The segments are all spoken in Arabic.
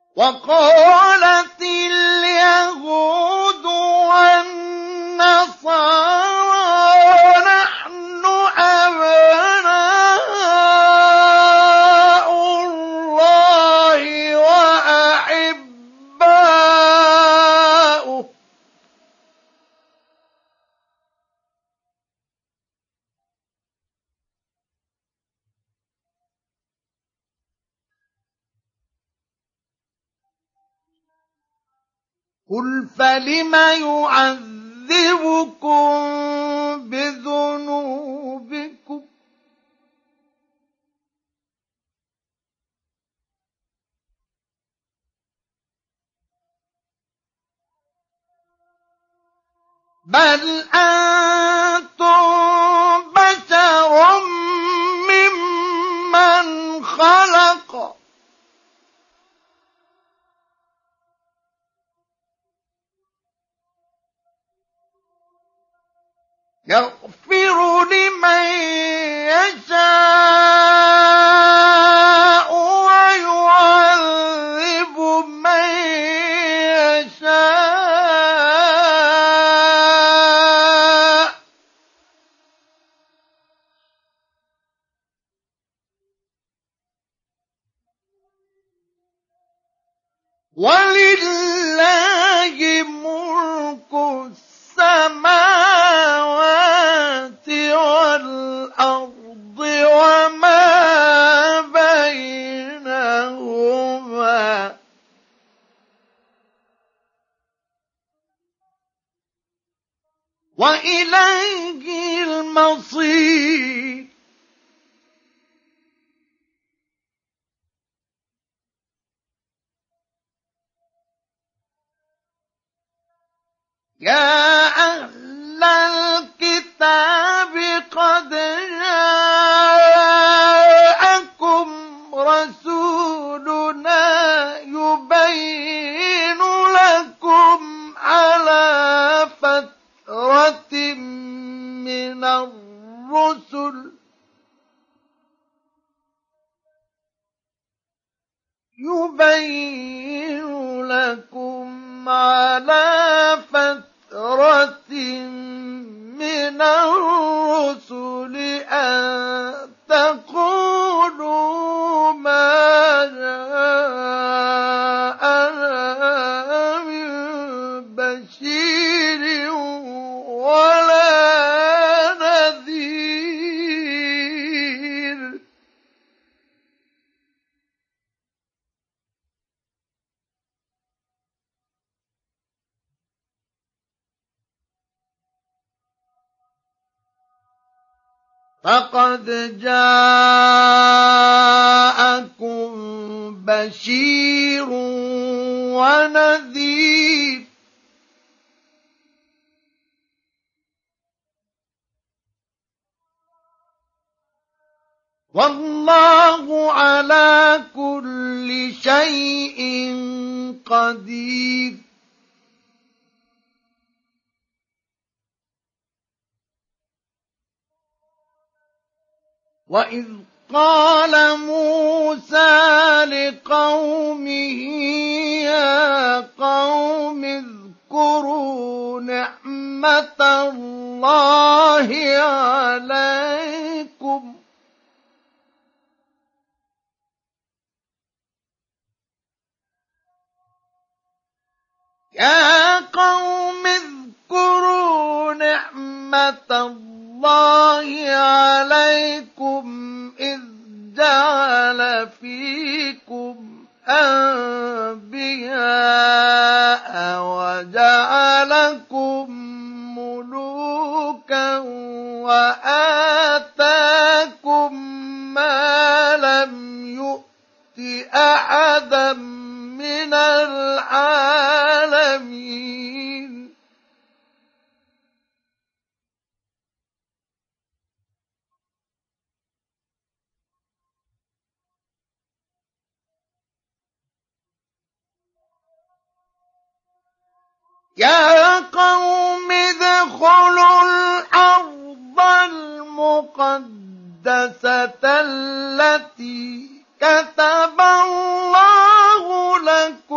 وقالت اليهود والنصارى نحن أبناء الله وأحباؤه قل فلم يعذبكم بذنوبكم بل أنتم بشر ممن خلق يغفر لمن يشاء ويعذب من يشاء ولله ملك السماوات والأرض وما بينهما وإليه المصير يا أهل الكتاب قد جاءكم رسولنا يبين لكم على فترة من الرسل على فترة من الرسل أن تقولوا ما جاءنا من بشير ولا نذير فقد جاءكم بشير ونذير والله على كل شيء قدير وإذ قال موسى لقومه يا قوم اذكروا نعمة الله عليكم يا قوم اذكروا نعمة الله عليكم إذ جعل فيكم أنبياء وجعلكم ملوكا وآتاكم ما لم يؤت أحدا من العالمين يا قوم ادخلوا الأرض المقدسة التي كتب الله لكم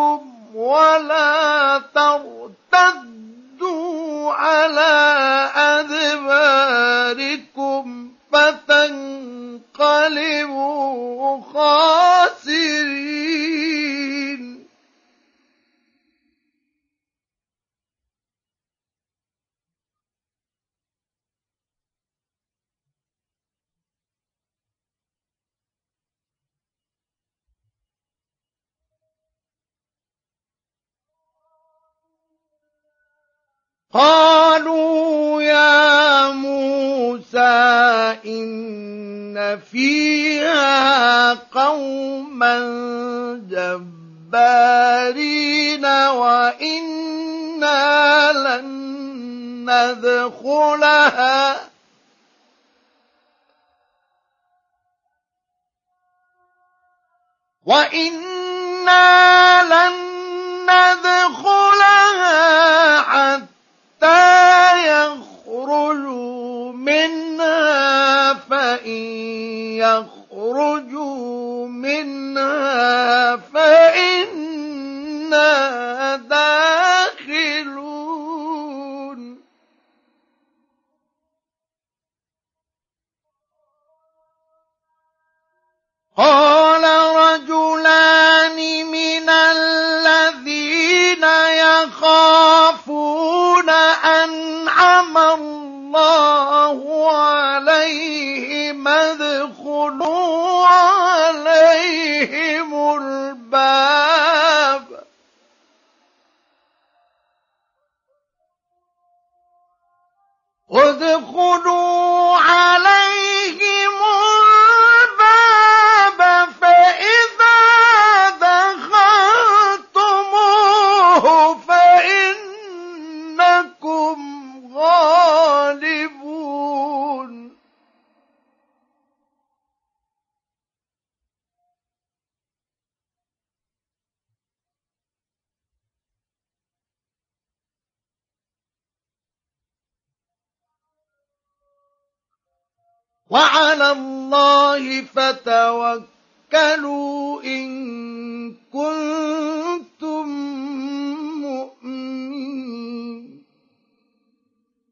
قالوا يا موسى إن فيها قوما جبارين وإنا لن ندخلها حتى يخرجوا منها فإن يخرجوا منها فإنا داخلون قال رجلان من الذين يخافون أنعم الله عليهم ادخلوا عليهم الباب فإذا دخلتموه فإنكم غالبون وعلى الله فتوكلوا إن كنتم